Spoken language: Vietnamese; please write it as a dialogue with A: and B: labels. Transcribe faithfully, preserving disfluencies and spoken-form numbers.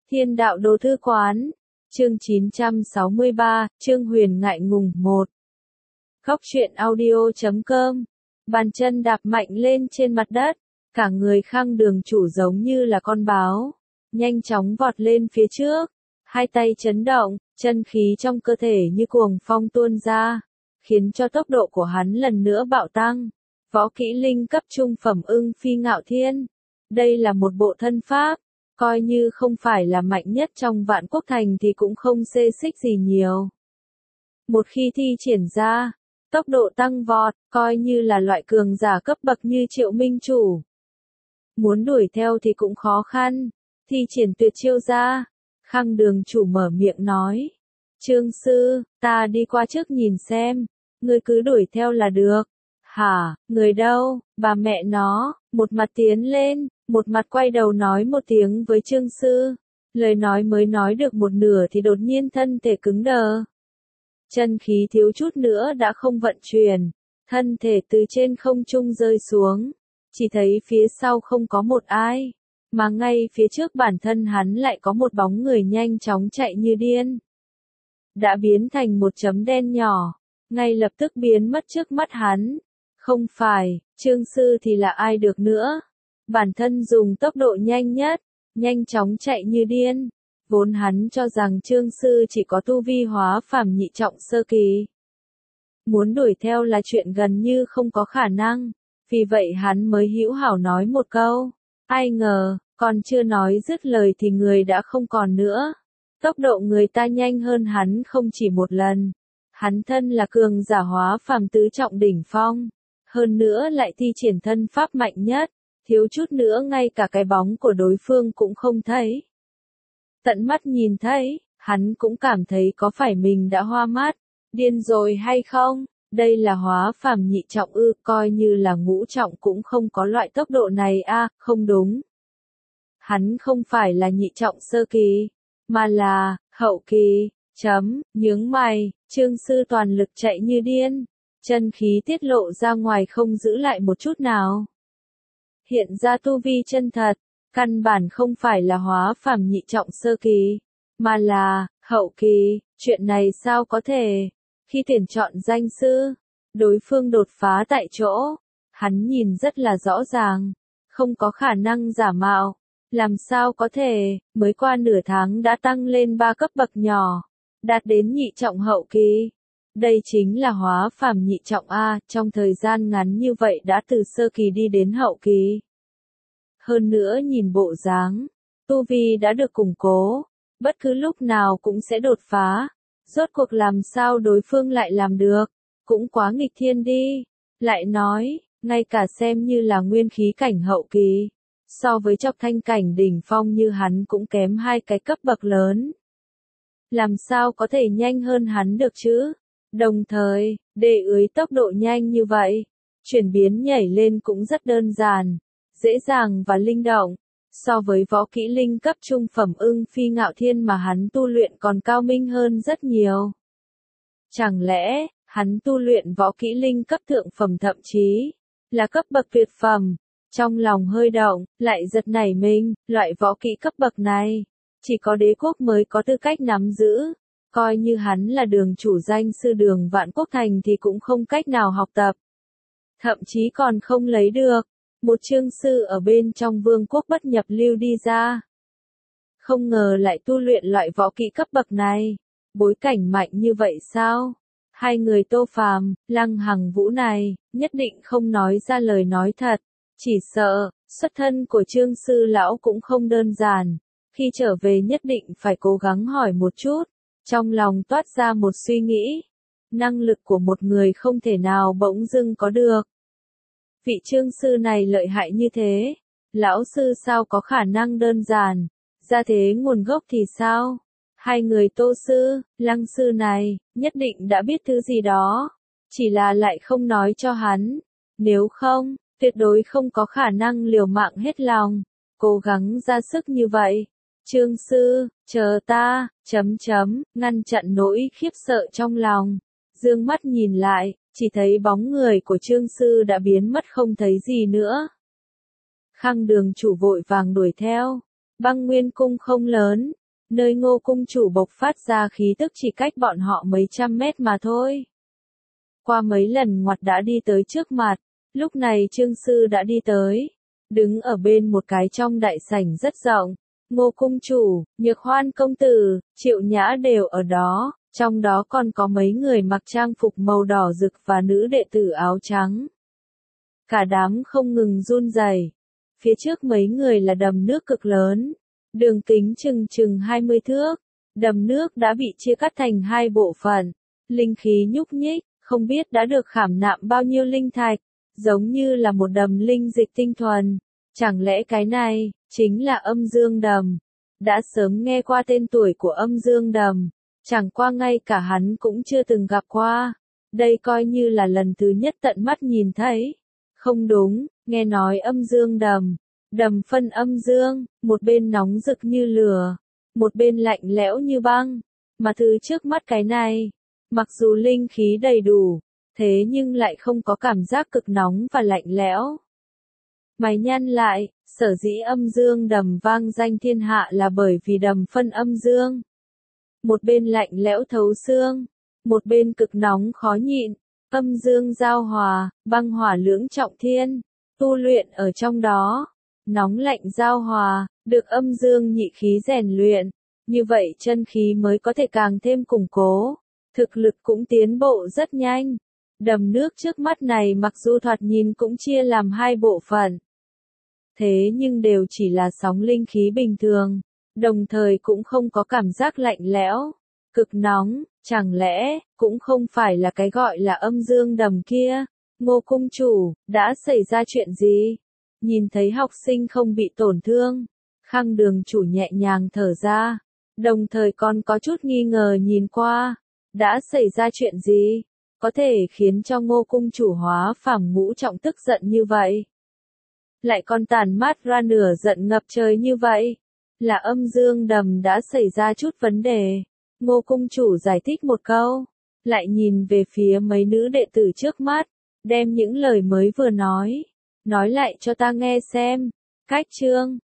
A: Thiên đạo đồ thư quán. Chương chín trăm sáu mươi ba, Trương Huyền ngại ngùng một. Góc truyện audio chấm com. Bàn chân đạp mạnh lên trên mặt đất, cả người Khang Đường chủ giống như là con báo, nhanh chóng vọt lên phía trước, hai tay chấn động, chân khí trong cơ thể như cuồng phong tuôn ra, khiến cho tốc độ của hắn lần nữa bạo tăng. Võ kỹ linh cấp trung phẩm Ưng Phi Ngạo Thiên. Đây là một bộ thân pháp, coi như không phải là mạnh nhất trong Vạn Quốc Thành thì cũng không xê xích gì nhiều. Một khi thi triển ra, tốc độ tăng vọt, coi như là loại cường giả cấp bậc như Triệu Minh Chủ. Muốn đuổi theo thì cũng khó khăn, thi triển tuyệt chiêu ra. Khang Đường chủ mở miệng nói. Trương sư, ta đi qua trước nhìn xem, ngươi cứ đuổi theo là được. Hả, người đâu, bà mẹ nó, một mặt tiến lên, một mặt quay đầu nói một tiếng với Trương sư. Lời nói mới nói được một nửa thì đột nhiên thân thể cứng đờ. Chân khí thiếu chút nữa đã không vận chuyển, thân thể từ trên không trung rơi xuống, chỉ thấy phía sau không có một ai, mà ngay phía trước bản thân hắn lại có một bóng người nhanh chóng chạy như điên. Đã biến thành một chấm đen nhỏ, ngay lập tức biến mất trước mắt hắn. Không phải, Trương sư thì là ai được nữa? Bản thân dùng tốc độ nhanh nhất, nhanh chóng chạy như điên. Vốn hắn cho rằng Trương sư chỉ có tu vi hóa phàm nhị trọng sơ kỳ. Muốn đuổi theo là chuyện gần như không có khả năng, vì vậy hắn mới hữu hảo nói một câu. Ai ngờ, còn chưa nói dứt lời thì người đã không còn nữa. Tốc độ người ta nhanh hơn hắn không chỉ một lần. Hắn thân là cường giả hóa phàm tứ trọng đỉnh phong, hơn nữa lại thi triển thân pháp mạnh nhất, thiếu chút nữa ngay cả cái bóng của đối phương cũng không thấy. Tận mắt nhìn thấy, hắn cũng cảm thấy có phải mình đã hoa mắt, điên rồi hay không? Đây là hóa phàm nhị trọng ư, coi như là ngũ trọng cũng không có loại tốc độ này a, à, không đúng. Hắn không phải là nhị trọng sơ kỳ, mà là hậu kỳ. Chấm, nhướng mày, Trương sư toàn lực chạy như điên, chân khí tiết lộ ra ngoài không giữ lại một chút nào. Hiện ra tu vi chân thật, căn bản không phải là hóa phàm nhị trọng sơ kỳ, mà là hậu kỳ. Chuyện này sao có thể? Khi tuyển chọn danh sư, đối phương đột phá tại chỗ, hắn nhìn rất là rõ ràng, không có khả năng giả mạo. Làm sao có thể, mới qua nửa tháng đã tăng lên ba cấp bậc nhỏ, đạt đến nhị trọng hậu kỳ. Đây chính là hóa phàm nhị trọng A, trong thời gian ngắn như vậy đã từ sơ kỳ đi đến hậu kỳ. Hơn nữa nhìn bộ dáng, tu vi đã được củng cố, bất cứ lúc nào cũng sẽ đột phá. Rốt cuộc làm sao đối phương lại làm được, cũng quá nghịch thiên đi. Lại nói, ngay cả xem như là nguyên khí cảnh hậu kỳ, so với Trọc Thanh cảnh đỉnh phong như hắn cũng kém hai cái cấp bậc lớn. Làm sao có thể nhanh hơn hắn được chứ? Đồng thời, để ưới tốc độ nhanh như vậy, chuyển biến nhảy lên cũng rất đơn giản, dễ dàng và linh động. So với võ kỹ linh cấp trung phẩm Ưng Phi Ngạo Thiên mà hắn tu luyện còn cao minh hơn rất nhiều. Chẳng lẽ, hắn tu luyện võ kỹ linh cấp thượng phẩm thậm chí là cấp bậc tuyệt phẩm? Trong lòng hơi động, lại giật nảy mình, loại võ kỹ cấp bậc này, chỉ có đế quốc mới có tư cách nắm giữ. Coi như hắn là đường chủ danh sư đường Vạn Quốc Thành thì cũng không cách nào học tập. Thậm chí còn không lấy được một Trương sư ở bên trong vương quốc bất nhập lưu đi ra. Không ngờ lại tu luyện loại võ kỹ cấp bậc này. Bối cảnh mạnh như vậy sao? Hai người Tô Phàm, Lăng Hằng Vũ này, nhất định không nói ra lời nói thật. Chỉ sợ, xuất thân của Trương sư lão cũng không đơn giản. Khi trở về nhất định phải cố gắng hỏi một chút. Trong lòng toát ra một suy nghĩ. Năng lực của một người không thể nào bỗng dưng có được. Vị Trương sư này lợi hại như thế, lão sư sao có khả năng đơn giản, ra thế nguồn gốc thì sao? Hai người Tô sư, Lăng sư này, nhất định đã biết thứ gì đó, chỉ là lại không nói cho hắn, nếu không, tuyệt đối không có khả năng liều mạng hết lòng, cố gắng ra sức như vậy. Trương sư, chờ ta, chấm chấm, ngăn chặn nỗi khiếp sợ trong lòng, dương mắt nhìn lại. Chỉ thấy bóng người của Trương sư đã biến mất không thấy gì nữa. Khang Đường chủ vội vàng đuổi theo. Băng Nguyên cung không lớn, nơi Ngô cung chủ bộc phát ra khí tức chỉ cách bọn họ mấy trăm mét mà thôi. Qua mấy lần ngoặt đã đi tới trước mặt, lúc này Trương Sư đã đi tới, đứng ở bên một cái trong đại sảnh rất rộng. Ngô cung chủ, Nhược Hoan công tử, Triệu Nhã đều ở đó, trong đó còn có mấy người mặc trang phục màu đỏ rực và nữ đệ tử áo trắng. Cả đám không ngừng run rẩy. Phía trước mấy người là đầm nước cực lớn, đường kính chừng chừng hai mươi thước. Đầm nước đã bị chia cắt thành hai bộ phận, linh khí nhúc nhích, không biết đã được khảm nạm bao nhiêu linh thạch, giống như là một đầm linh dịch tinh thuần. Chẳng lẽ cái này chính là Âm Dương Đầm? Đã sớm nghe qua tên tuổi của Âm Dương Đầm, chẳng qua ngay cả hắn cũng chưa từng gặp qua. Đây coi như là lần thứ nhất tận mắt nhìn thấy. Không đúng, nghe nói Âm Dương Đầm, đầm phân âm dương, một bên nóng rực như lửa, một bên lạnh lẽo như băng. Mà thứ trước mắt cái này, mặc dù linh khí đầy đủ, thế nhưng lại không có cảm giác cực nóng và lạnh lẽo. Mày nhăn lại, sở dĩ Âm Dương Đầm vang danh thiên hạ là bởi vì đầm phân âm dương. Một bên lạnh lẽo thấu xương, một bên cực nóng khó nhịn, âm dương giao hòa, băng hỏa lưỡng trọng thiên, tu luyện ở trong đó, nóng lạnh giao hòa, được âm dương nhị khí rèn luyện, như vậy chân khí mới có thể càng thêm củng cố, thực lực cũng tiến bộ rất nhanh. Đầm nước trước mắt này mặc dù thoạt nhìn cũng chia làm hai bộ phận, thế nhưng đều chỉ là sóng linh khí bình thường, đồng thời cũng không có cảm giác lạnh lẽo, cực nóng, chẳng lẽ cũng không phải là cái gọi là Âm Dương Đầm kia? Ngô cung chủ, đã xảy ra chuyện gì? Nhìn thấy học sinh không bị tổn thương, Khang Đường chủ nhẹ nhàng thở ra, đồng thời còn có chút nghi ngờ nhìn qua. Đã xảy ra chuyện gì? Có thể khiến cho Ngô cung chủ hóa phàm ngũ trọng tức giận như vậy? Lại còn tản mát ra nửa giận ngập trời như vậy? Là Âm Dương Đầm đã xảy ra chút vấn đề. Ngô cung chủ giải thích một câu, lại nhìn về phía mấy nữ đệ tử trước mắt, đem những lời mới vừa nói, nói lại cho ta nghe xem. Cách chương